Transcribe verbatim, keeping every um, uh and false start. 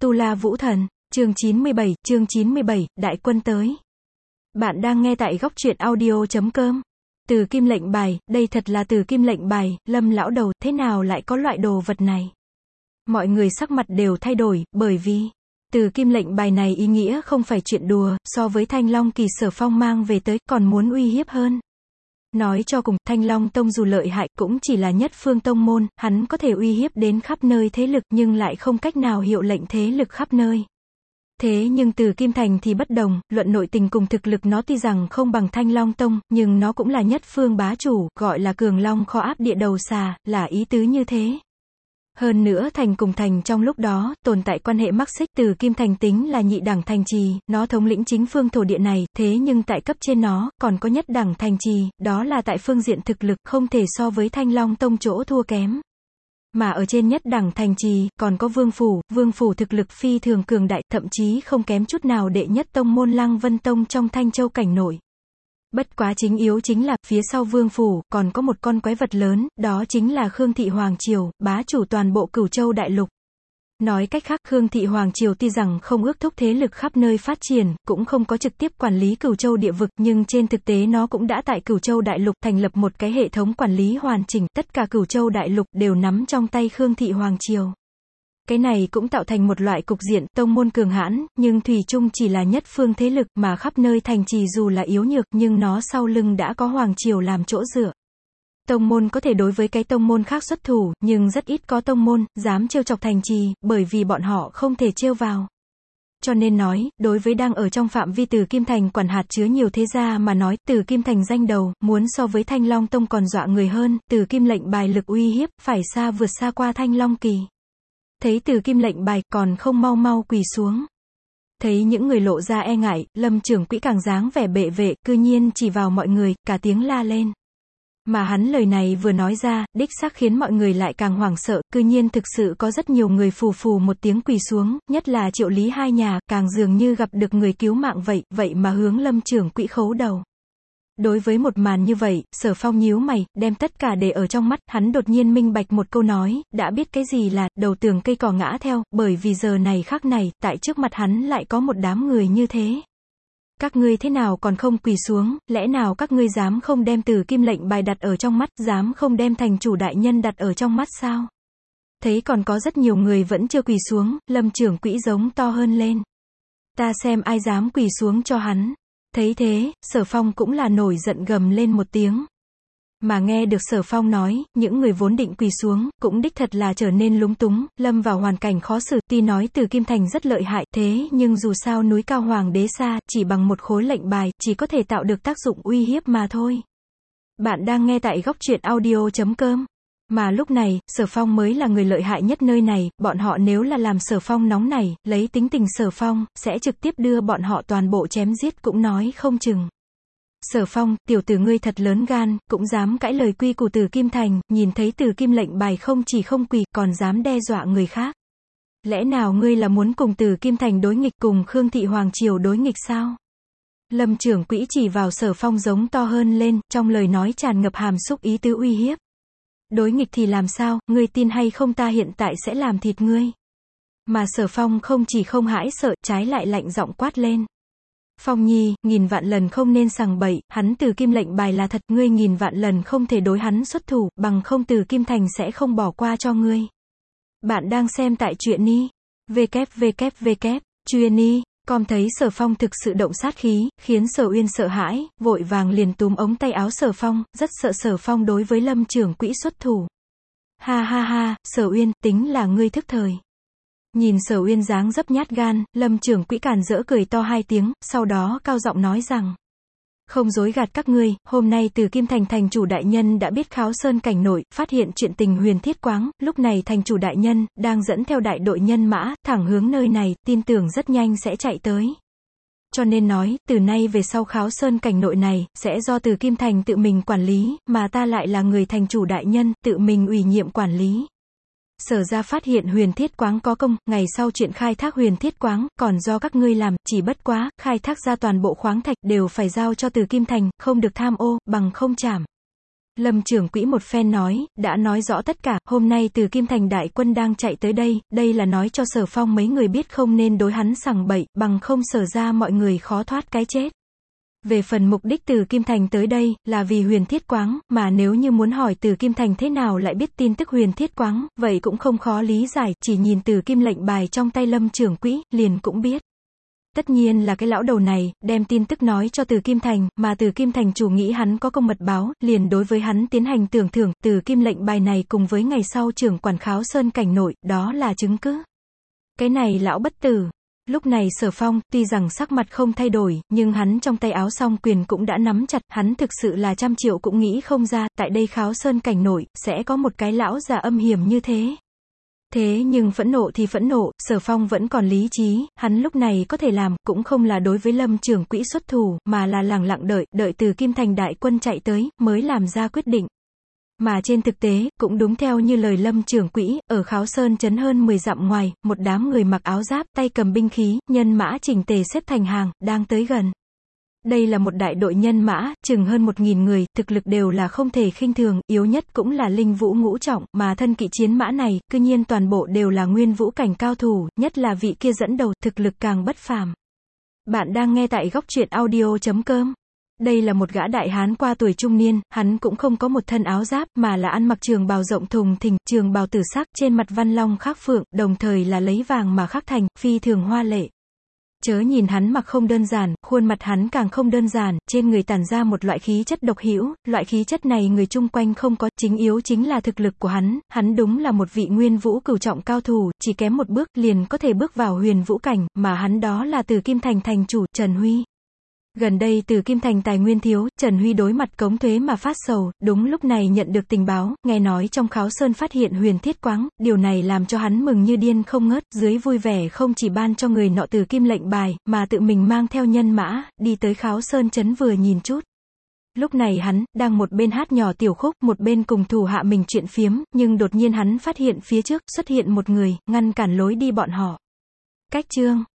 Tu La Vũ Thần, chương chín mươi bảy, chương chín mươi bảy, Đại Quân tới. Bạn đang nghe tại góc truyện audio chấm com. Từ kim lệnh bài, đây thật là từ kim lệnh bài, Lâm lão đầu, thế nào lại có loại đồ vật này? Mọi người sắc mặt đều thay đổi, bởi vì từ kim lệnh bài này ý nghĩa không phải chuyện đùa, so với Thanh Long Kỳ Sở Phong mang về tới, còn muốn uy hiếp hơn. Nói cho cùng, Thanh Long Tông dù lợi hại, cũng chỉ là nhất phương tông môn, hắn có thể uy hiếp đến khắp nơi thế lực, nhưng lại không cách nào hiệu lệnh thế lực khắp nơi. Thế nhưng từ Kim Thành thì bất đồng, luận nội tình cùng thực lực nó tuy rằng không bằng Thanh Long Tông, nhưng nó cũng là nhất phương bá chủ, gọi là cường long kho áp địa đầu xà, là ý tứ như thế. Hơn nữa thành cùng thành trong lúc đó, tồn tại quan hệ mắc xích, từ Kim Thành tính là nhị đẳng thành trì, nó thống lĩnh chính phương thổ địa này, thế nhưng tại cấp trên nó, còn có nhất đẳng thành trì, đó là tại phương diện thực lực, không thể so với Thanh Long Tông chỗ thua kém. Mà ở trên nhất đẳng thành trì, còn có vương phủ, vương phủ thực lực phi thường cường đại, thậm chí không kém chút nào đệ nhất tông môn Lăng Vân Tông trong Thanh Châu cảnh nội. Bất quá chính yếu chính là, phía sau vương phủ, còn có một con quái vật lớn, đó chính là Khương Thị Hoàng Triều, bá chủ toàn bộ Cửu Châu đại lục. Nói cách khác, Khương Thị Hoàng Triều tuy rằng không ước thúc thế lực khắp nơi phát triển, cũng không có trực tiếp quản lý Cửu Châu địa vực, nhưng trên thực tế nó cũng đã tại Cửu Châu đại lục thành lập một cái hệ thống quản lý hoàn chỉnh, tất cả Cửu Châu đại lục đều nắm trong tay Khương Thị Hoàng Triều. Cái này cũng tạo thành một loại cục diện, tông môn cường hãn, nhưng thủy chung chỉ là nhất phương thế lực, mà khắp nơi thành trì dù là yếu nhược, nhưng nó sau lưng đã có Hoàng Triều làm chỗ dựa. Tông môn có thể đối với cái tông môn khác xuất thủ, nhưng rất ít có tông môn dám trêu chọc thành trì, bởi vì bọn họ không thể trêu vào. Cho nên nói, đối với đang ở trong phạm vi Từ Kim Thành quản hạt chứa nhiều thế gia mà nói, Từ Kim Thành danh đầu, muốn so với Thanh Long Tông còn dọa người hơn, Từ Kim lệnh bài lực uy hiếp, phải xa vượt xa qua Thanh Long Kỳ. Thấy Từ Kim lệnh bài, còn không mau mau quỳ xuống. Thấy những người lộ ra e ngại, Lâm trưởng quỹ càng dáng vẻ bệ vệ, cư nhiên chỉ vào mọi người, cả tiếng la lên. Mà hắn lời này vừa nói ra, đích xác khiến mọi người lại càng hoảng sợ, cư nhiên thực sự có rất nhiều người phù phù một tiếng quỳ xuống, nhất là Triệu Lý hai nhà, càng dường như gặp được người cứu mạng vậy, vậy mà hướng Lâm trưởng quỹ khấu đầu. Đối với một màn như vậy, Sở Phong nhíu mày, đem tất cả để ở trong mắt, hắn đột nhiên minh bạch một câu nói, đã biết cái gì là, đầu tường cây cỏ ngã theo, bởi vì giờ này khắc này, tại trước mặt hắn lại có một đám người như thế. Các ngươi thế nào còn không quỳ xuống, lẽ nào các ngươi dám không đem Từ Kim lệnh bài đặt ở trong mắt, dám không đem thành chủ đại nhân đặt ở trong mắt sao? Thấy còn có rất nhiều người vẫn chưa quỳ xuống, Lâm trưởng quỹ giống to hơn lên. Ta xem ai dám quỳ xuống cho hắn. Thấy thế, Sở Phong cũng là nổi giận gầm lên một tiếng. Mà nghe được Sở Phong nói, những người vốn định quỳ xuống, cũng đích thật là trở nên lúng túng, lâm vào hoàn cảnh khó xử, tuy nói Từ Kim Thành rất lợi hại, thế nhưng dù sao núi cao hoàng đế xa, chỉ bằng một khối lệnh bài, chỉ có thể tạo được tác dụng uy hiếp mà thôi. Bạn đang nghe tại góc truyện audio chấm com. Mà lúc này, Sở Phong mới là người lợi hại nhất nơi này, bọn họ nếu là làm Sở Phong nóng nảy, lấy tính tình Sở Phong, sẽ trực tiếp đưa bọn họ toàn bộ chém giết cũng nói không chừng. Sở Phong, tiểu tử ngươi thật lớn gan, cũng dám cãi lời quy củ Từ Kim Thành, nhìn thấy Từ Kim lệnh bài không chỉ không quỳ, còn dám đe dọa người khác. Lẽ nào ngươi là muốn cùng Từ Kim Thành đối nghịch, cùng Khương Thị Hoàng Triều đối nghịch sao? Lâm trưởng quỹ chỉ vào Sở Phong giống to hơn lên, trong lời nói tràn ngập hàm xúc ý tứ uy hiếp. Đối nghịch thì làm sao, ngươi tin hay không ta hiện tại sẽ làm thịt ngươi. Mà Sở Phong không chỉ không hãi sợ, trái lại lạnh giọng quát lên. Phong Nhi, nghìn vạn lần không nên sằng bậy, hắn Từ Kim lệnh bài là thật, ngươi nghìn vạn lần không thể đối hắn xuất thủ, bằng không Từ Kim Thành sẽ không bỏ qua cho ngươi. Bạn đang xem tại truyện ni, www, truyện ni, com. Thấy Sở Phong thực sự động sát khí, khiến Sở Uyên sợ hãi, vội vàng liền túm ống tay áo Sở Phong, rất sợ Sở Phong đối với Lâm trưởng quỹ xuất thủ. Ha ha ha, Sở Uyên, tính là ngươi thức thời. Nhìn Sở Uyên dáng dấp nhát gan, Lâm trưởng quỹ càn rỡ cười to hai tiếng, sau đó cao giọng nói rằng. Không dối gạt các ngươi, hôm nay Từ Kim Thành thành chủ đại nhân đã biết Kháo Sơn cảnh nội, phát hiện chuyện tình Huyền Thiết Quáng, lúc này thành chủ đại nhân, đang dẫn theo đại đội nhân mã, thẳng hướng nơi này, tin tưởng rất nhanh sẽ chạy tới. Cho nên nói, từ nay về sau Kháo Sơn cảnh nội này, sẽ do Từ Kim Thành tự mình quản lý, mà ta lại là người thành chủ đại nhân, tự mình ủy nhiệm quản lý. Sở ra phát hiện Huyền Thiết Quáng có công, ngày sau chuyện khai thác Huyền Thiết Quáng, còn do các ngươi làm, chỉ bất quá, khai thác ra toàn bộ khoáng thạch, đều phải giao cho Từ Kim Thành, không được tham ô, bằng không trảm. Lâm trưởng quỹ một phen nói, đã nói rõ tất cả, hôm nay Từ Kim Thành đại quân đang chạy tới đây, đây là nói cho Sở Phong mấy người biết không nên đối hắn sằng bậy, bằng không Sở ra mọi người khó thoát cái chết. Về phần mục đích Từ Kim Thành tới đây, là vì Huyền Thiết Quáng, mà nếu như muốn hỏi Từ Kim Thành thế nào lại biết tin tức Huyền Thiết Quáng, vậy cũng không khó lý giải, chỉ nhìn từ kim lệnh bài trong tay Lâm trưởng quỹ, liền cũng biết. Tất nhiên là cái lão đầu này, đem tin tức nói cho Từ Kim Thành, mà Từ Kim Thành chủ nghĩ hắn có công mật báo, liền đối với hắn tiến hành tưởng thưởng, từ kim lệnh bài này cùng với ngày sau trưởng quản Kháo Sơn cảnh nội, đó là chứng cứ. Cái này lão bất tử. Lúc này Sở Phong, tuy rằng sắc mặt không thay đổi, nhưng hắn trong tay áo song quyền cũng đã nắm chặt, hắn thực sự là trăm triệu cũng nghĩ không ra, tại đây Kháo Sơn cảnh nội, sẽ có một cái lão già âm hiểm như thế. Thế nhưng phẫn nộ thì phẫn nộ, Sở Phong vẫn còn lý trí, hắn lúc này có thể làm, cũng không là đối với Lâm trưởng quỹ xuất thủ, mà là lẳng lặng đợi, đợi Từ Kim Thành đại quân chạy tới, mới làm ra quyết định. Mà trên thực tế, cũng đúng theo như lời Lâm trưởng quỹ, ở Kháo Sơn trấn hơn mười dặm ngoài, một đám người mặc áo giáp, tay cầm binh khí, nhân mã chỉnh tề xếp thành hàng, đang tới gần. Đây là một đại đội nhân mã, chừng hơn một nghìn người, thực lực đều là không thể khinh thường, yếu nhất cũng là linh vũ ngũ trọng, mà thân kỵ chiến mã này, cư nhiên toàn bộ đều là nguyên vũ cảnh cao thủ, nhất là vị kia dẫn đầu, thực lực càng bất phàm. Bạn đang nghe tại góc truyện audio chấm com. Đây là một gã đại hán qua tuổi trung niên, hắn cũng không có một thân áo giáp, mà là ăn mặc trường bào rộng thùng thình, trường bào tử sắc, trên mặt văn long khắc phượng, đồng thời là lấy vàng mà khắc thành, phi thường hoa lệ. Chớ nhìn hắn mặc không đơn giản, khuôn mặt hắn càng không đơn giản, trên người tản ra một loại khí chất độc hữu, loại khí chất này người chung quanh không có, chính yếu chính là thực lực của hắn, hắn đúng là một vị nguyên vũ cửu trọng cao thủ, chỉ kém một bước liền có thể bước vào huyền vũ cảnh, mà hắn đó là Từ Kim Thành thành chủ, Trần Huy. Gần đây Từ Kim Thành tài nguyên thiếu, Trần Huy đối mặt cống thuế mà phát sầu, đúng lúc này nhận được tình báo, nghe nói trong Kháo Sơn phát hiện Huyền Thiết Quáng, điều này làm cho hắn mừng như điên không ngớt, dưới vui vẻ không chỉ ban cho người nọ Từ Kim lệnh bài, mà tự mình mang theo nhân mã, đi tới Kháo Sơn trấn vừa nhìn chút. Lúc này hắn, đang một bên hát nhỏ tiểu khúc, một bên cùng thủ hạ mình chuyện phiếm, nhưng đột nhiên hắn phát hiện phía trước, xuất hiện một người, ngăn cản lối đi bọn họ. Cách chương.